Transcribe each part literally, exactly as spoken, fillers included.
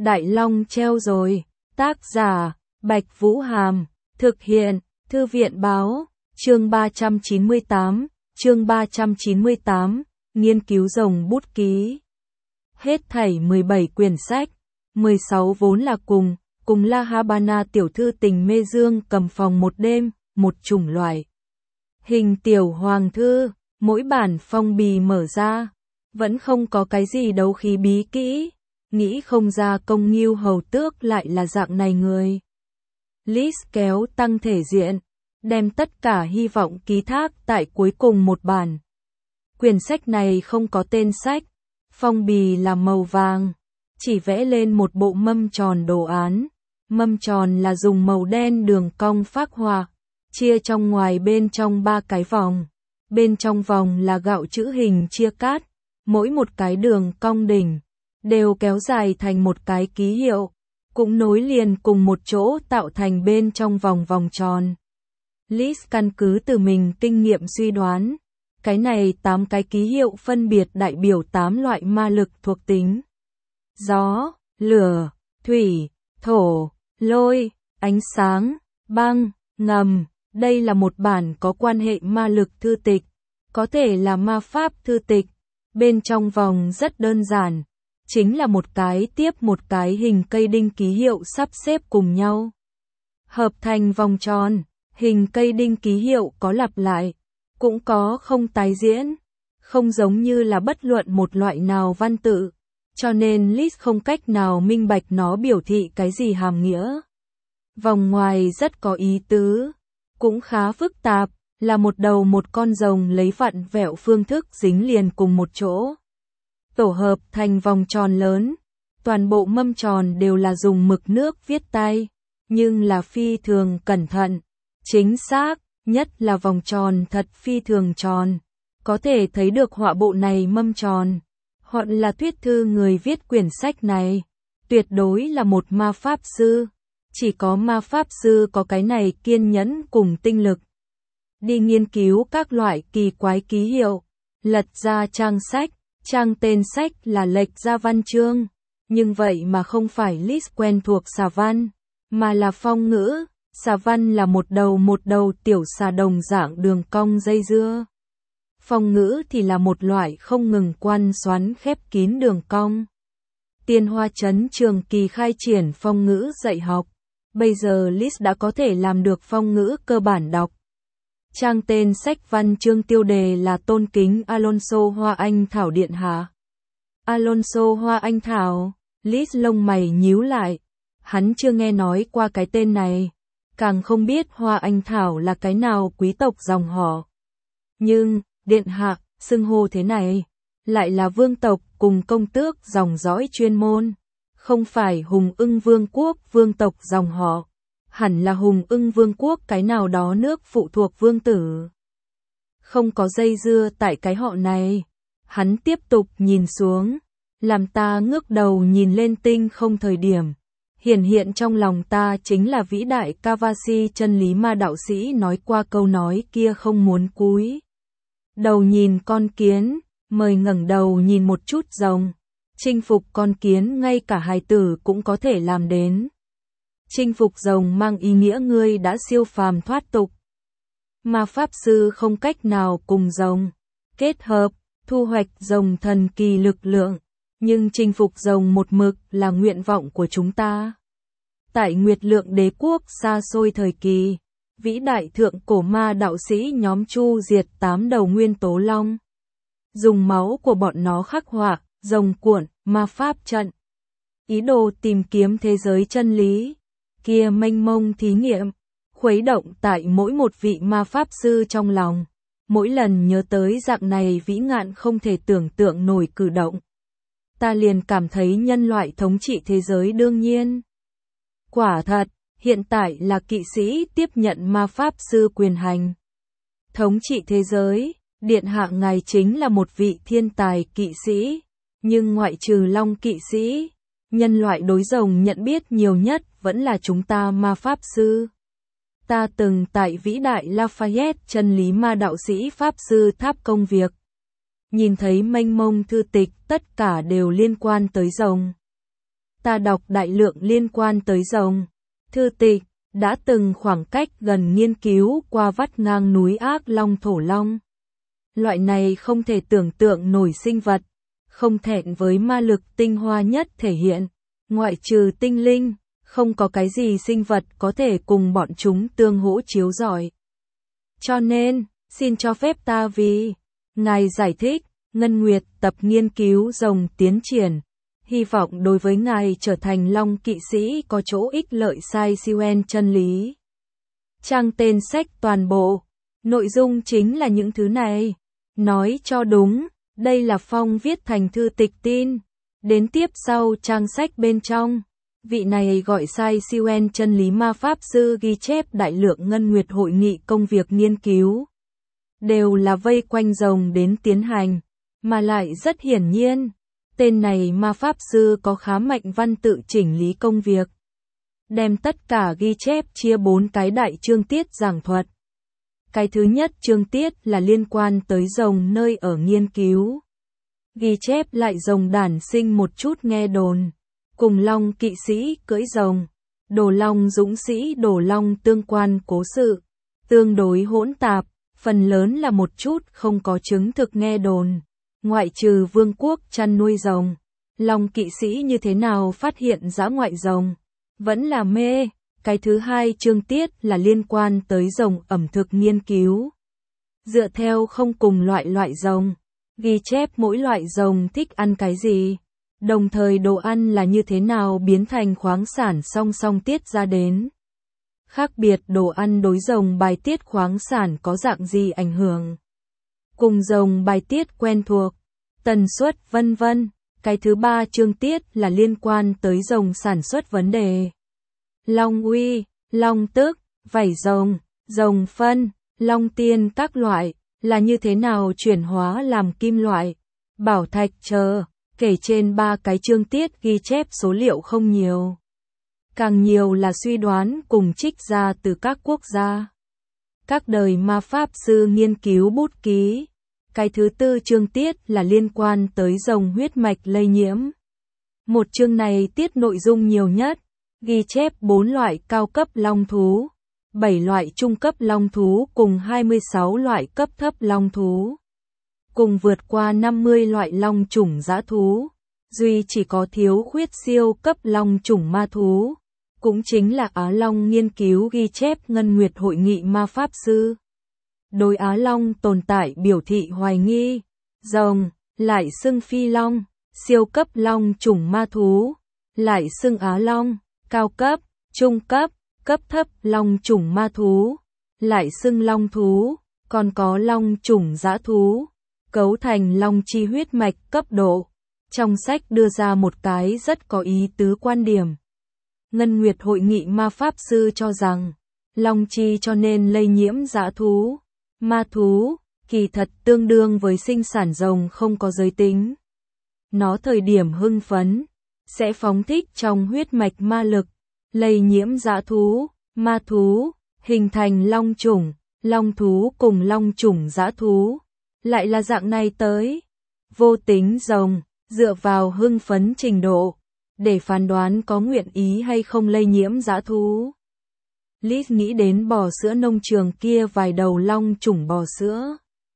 Đại Long treo rồi. Tác giả, Bạch Vũ Hàm. Thực hiện, Thư viện Báo. Chương ba trăm chín mươi tám. Chương ba trăm chín mươi tám. Nghiên cứu rồng bút ký. Hết thảy mười bảy quyển sách. mười sáu vốn là cùng, cùng La Habana tiểu thư tình mê dương cầm phòng một đêm, một chủng loại. Hình tiểu hoàng thư, mỗi bản phong bì mở ra, vẫn không có cái gì đấu khí bí kỹ, nghĩ không ra Công Ngưu hầu tước lại là dạng này người. Liz kéo tăng thể diện, đem tất cả hy vọng ký thác tại cuối cùng một bản. Quyển sách này không có tên sách, phong bì là màu vàng, chỉ vẽ lên một bộ mâm tròn đồ án. Mâm tròn là dùng màu đen đường cong phác họa, chia trong ngoài bên trong ba cái vòng. Bên trong vòng là gạo chữ hình chia cát, mỗi một cái đường cong đỉnh đều kéo dài thành một cái ký hiệu, cũng nối liền cùng một chỗ tạo thành bên trong vòng vòng tròn. Liz căn cứ từ mình kinh nghiệm suy đoán, cái này tám cái ký hiệu phân biệt đại biểu tám loại ma lực thuộc tính: gió, lửa, thủy, thổ, lôi, ánh sáng, băng, ngầm. Đây là một bản có quan hệ ma lực thư tịch, có thể là ma pháp thư tịch. Bên trong vòng rất đơn giản, chính là một cái tiếp một cái hình cây đinh ký hiệu sắp xếp cùng nhau, hợp thành vòng tròn. Hình cây đinh ký hiệu có lặp lại, cũng có không tái diễn, không giống như là bất luận một loại nào văn tự, cho nên Liz không cách nào minh bạch nó biểu thị cái gì hàm nghĩa. Vòng ngoài rất có ý tứ, cũng khá phức tạp, là một đầu một con rồng lấy vặn vẹo phương thức dính liền cùng một chỗ, tổ hợp thành vòng tròn lớn. Toàn bộ mâm tròn đều là dùng mực nước viết tay, nhưng là phi thường cẩn thận, chính xác, nhất là vòng tròn thật phi thường tròn. Có thể thấy được họa bộ này mâm tròn, hoặc là thuyết thư người viết quyển sách này, tuyệt đối là một ma pháp sư. Chỉ có ma pháp sư có cái này kiên nhẫn cùng tinh lực đi nghiên cứu các loại kỳ quái ký hiệu. Lật ra trang sách, trang tên sách là lệch ra văn chương, nhưng vậy mà không phải Liz quen thuộc xà văn, mà là phong ngữ. Xà văn là một đầu một đầu tiểu xà đồng dạng đường cong dây dưa. Phong ngữ thì là một loại không ngừng quan xoắn khép kín đường cong. Tiên Hoa Trấn trường kỳ khai triển phong ngữ dạy học. Bây giờ Liz đã có thể làm được phong ngữ cơ bản đọc. Trang tên sách văn chương tiêu đề là Tôn kính Alonso Hoa Anh Thảo Điện Hạ. Alonso Hoa Anh Thảo, Liz lông mày nhíu lại. Hắn chưa nghe nói qua cái tên này, càng không biết Hoa Anh Thảo là cái nào quý tộc dòng họ. Nhưng, điện hạ, xưng hô thế này, lại là vương tộc cùng công tước dòng dõi chuyên môn. Không phải Hùng Ưng Vương quốc vương tộc dòng họ, hẳn là Hùng Ưng Vương quốc cái nào đó nước phụ thuộc vương tử. Không có dây dưa tại cái họ này. Hắn tiếp tục nhìn xuống, làm ta ngước đầu nhìn lên tinh không thời điểm. Hiển hiện trong lòng ta chính là vĩ đại Kavasi chân lý ma đạo sĩ nói qua câu nói kia không muốn cúi đầu nhìn con kiến, mời ngẩng đầu nhìn một chút rồng. Chinh phục con kiến ngay cả hài tử cũng có thể làm đến. Chinh phục rồng mang ý nghĩa ngươi đã siêu phàm thoát tục. Ma pháp sư không cách nào cùng rồng kết hợp, thu hoạch rồng thần kỳ lực lượng, nhưng chinh phục rồng một mực là nguyện vọng của chúng ta. Tại Nguyệt Lượng đế quốc xa xôi thời kỳ, vĩ đại thượng cổ ma đạo sĩ nhóm chu diệt tám đầu nguyên tố long, dùng máu của bọn nó khắc họa rồng cuộn, ma pháp trận. Ý đồ tìm kiếm thế giới chân lý, kia mênh mông thí nghiệm, khuấy động tại mỗi một vị ma pháp sư trong lòng. Mỗi lần nhớ tới dạng này vĩ ngạn không thể tưởng tượng nổi cử động, ta liền cảm thấy nhân loại thống trị thế giới đương nhiên. Quả thật, hiện tại là kỵ sĩ tiếp nhận ma pháp sư quyền hành. Thống trị thế giới, điện hạ ngài chính là một vị thiên tài kỵ sĩ. Nhưng ngoại trừ long kỵ sĩ, nhân loại đối rồng nhận biết nhiều nhất vẫn là chúng ta ma pháp sư. Ta từng tại vĩ đại Lafayette chân lý ma đạo sĩ pháp sư tháp công việc, nhìn thấy mênh mông thư tịch tất cả đều liên quan tới rồng. ta đọc đại lượng liên quan tới rồng. Thư tịch, đã từng khoảng cách gần nghiên cứu qua vắt ngang núi Ác Long Thổ Long. Loại này không thể tưởng tượng nổi sinh vật, không thẹn với ma lực tinh hoa nhất thể hiện, ngoại trừ tinh linh, không có cái gì sinh vật có thể cùng bọn chúng tương hỗ chiếu rọi. Cho nên, xin cho phép ta vì ngài giải thích, Ngân Nguyệt tập nghiên cứu rồng tiến triển, hy vọng đối với ngài trở thành Long kỵ sĩ có chỗ ích lợi sai siêu chân lý. Trang tên sách toàn bộ, nội dung chính là những thứ này. Nói cho đúng, đây là Phong viết thành thư tịch tin. Đến tiếp sau trang sách bên trong, vị này gọi sai siêu chân lý ma pháp sư ghi chép đại lượng Ngân Nguyệt hội nghị công việc nghiên cứu. Đều là vây quanh rồng đến tiến hành, mà lại rất hiển nhiên. Tên này ma pháp sư có khá mạnh văn tự chỉnh lý công việc. Đem tất cả ghi chép chia bốn cái đại chương tiết giảng thuật. Cái thứ nhất chương tiết là liên quan tới rồng nơi ở nghiên cứu. Ghi chép lại rồng đản sinh một chút nghe đồn. Cùng Long kỵ sĩ cưỡi rồng. Đồ Long dũng sĩ Đồ Long tương quan cố sự. Tương đối hỗn tạp, phần lớn là một chút không có chứng thực nghe đồn. Ngoại trừ vương quốc chăn nuôi rồng, Long kỵ sĩ như thế nào phát hiện dã ngoại rồng, vẫn là mê. Cái thứ hai chương tiết là liên quan tới rồng ẩm thực nghiên cứu. Dựa theo không cùng loại loại rồng, ghi chép mỗi loại rồng thích ăn cái gì, đồng thời đồ ăn là như thế nào biến thành khoáng sản song song tiết ra đến. Khác biệt đồ ăn đối rồng bài tiết khoáng sản có dạng gì ảnh hưởng. Cùng rồng bài tiết quen thuộc, tần suất vân vân. Cái thứ ba chương tiết là liên quan tới rồng sản xuất vấn đề. Long uy, long tức, vảy rồng, rồng phân, long tiên các loại, là như thế nào chuyển hóa làm kim loại, bảo thạch chờ, kể trên ba cái chương tiết ghi chép số liệu không nhiều. Càng nhiều là suy đoán cùng trích ra từ các quốc gia. Các đời ma pháp sư nghiên cứu bút ký. Cái thứ tư chương tiết là liên quan tới rồng huyết mạch lây nhiễm. Một chương này tiết nội dung nhiều nhất, ghi chép bốn loại cao cấp long thú, bảy loại trung cấp long thú cùng hai mươi sáu loại cấp thấp long thú. Cùng vượt qua năm mươi loại long chủng dã thú, duy chỉ có thiếu khuyết siêu cấp long chủng ma thú. Cũng chính là Á Long nghiên cứu ghi chép Ngân Nguyệt hội nghị ma pháp sư. Đối Á Long tồn tại biểu thị hoài nghi. Rồng, lại xưng phi long, siêu cấp long chủng ma thú, lại xưng Á Long, cao cấp, trung cấp, cấp thấp long chủng ma thú, lại xưng long thú, còn có long chủng dã thú, cấu thành long chi huyết mạch cấp độ. Trong sách đưa ra một cái rất có ý tứ quan điểm. Ngân Nguyệt hội nghị ma pháp sư cho rằng, long chi cho nên lây nhiễm dã thú, ma thú, kỳ thật tương đương với sinh sản rồng không có giới tính. Nó thời điểm hưng phấn, sẽ phóng thích trong huyết mạch ma lực, lây nhiễm dã thú, ma thú, hình thành long chủng, long thú cùng long chủng dã thú. Lại là dạng này tới. Vô tính rồng, dựa vào hưng phấn trình độ, để phán đoán có nguyện ý hay không lây nhiễm dã thú. Liz nghĩ đến bò sữa nông trường kia vài đầu long chủng bò sữa.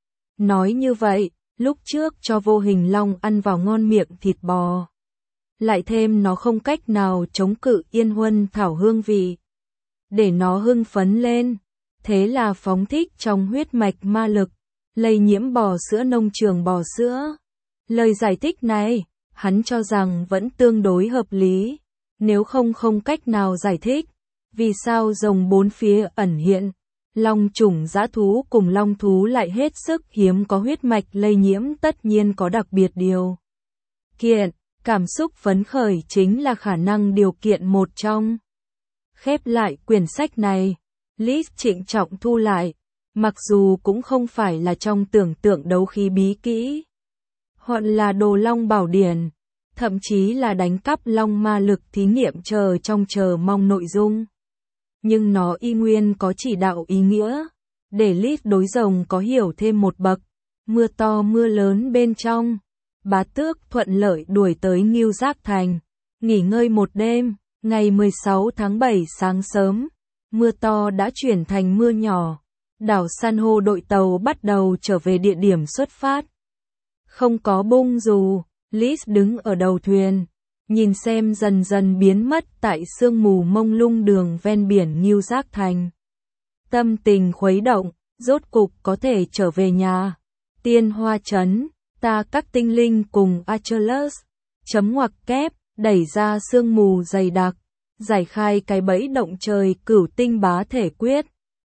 Nói như vậy, lúc trước cho vô hình long ăn vào ngon miệng thịt bò. Lại thêm nó không cách nào chống cự yên huân thảo hương vị. Để nó hưng phấn lên. Thế là phóng thích trong huyết mạch ma lực, lây nhiễm bò sữa nông trường bò sữa. Lời giải thích này, hắn cho rằng vẫn tương đối hợp lý. Nếu không không cách nào giải thích. Vì sao rồng bốn phía ẩn hiện, long chủng dã thú cùng long thú lại hết sức hiếm có huyết mạch lây nhiễm tất nhiên có đặc biệt điều kiện, cảm xúc phấn khởi chính là khả năng điều kiện một trong. Khép lại quyển sách này, Liz trịnh trọng thu lại, mặc dù cũng không phải là trong tưởng tượng đấu khí bí kỹ, hoặc là đồ long bảo điển, thậm chí là đánh cắp long ma lực thí nghiệm chờ trong chờ mong nội dung. Nhưng nó y nguyên có chỉ đạo ý nghĩa, để Liz đối rồng có hiểu thêm một bậc. Mưa to mưa lớn bên trong, Bá Tước thuận lợi đuổi tới Ngưu Giác Thành. nghỉ ngơi một đêm, ngày mười sáu tháng bảy sáng sớm, mưa to đã chuyển thành mưa nhỏ. Đảo san hô đội tàu bắt đầu trở về địa điểm xuất phát. Không có bung dù, Liz đứng ở đầu thuyền, nhìn xem dần dần biến mất tại sương mù mông lung đường ven biển New York thành. Tâm tình khuấy động, rốt cục có thể trở về nhà. Tiên Hoa Trấn, ta các tinh linh cùng Achilles, chấm ngoặc kép, đẩy ra sương mù dày đặc, giải khai cái bẫy động trời cửu tinh bá thể quyết.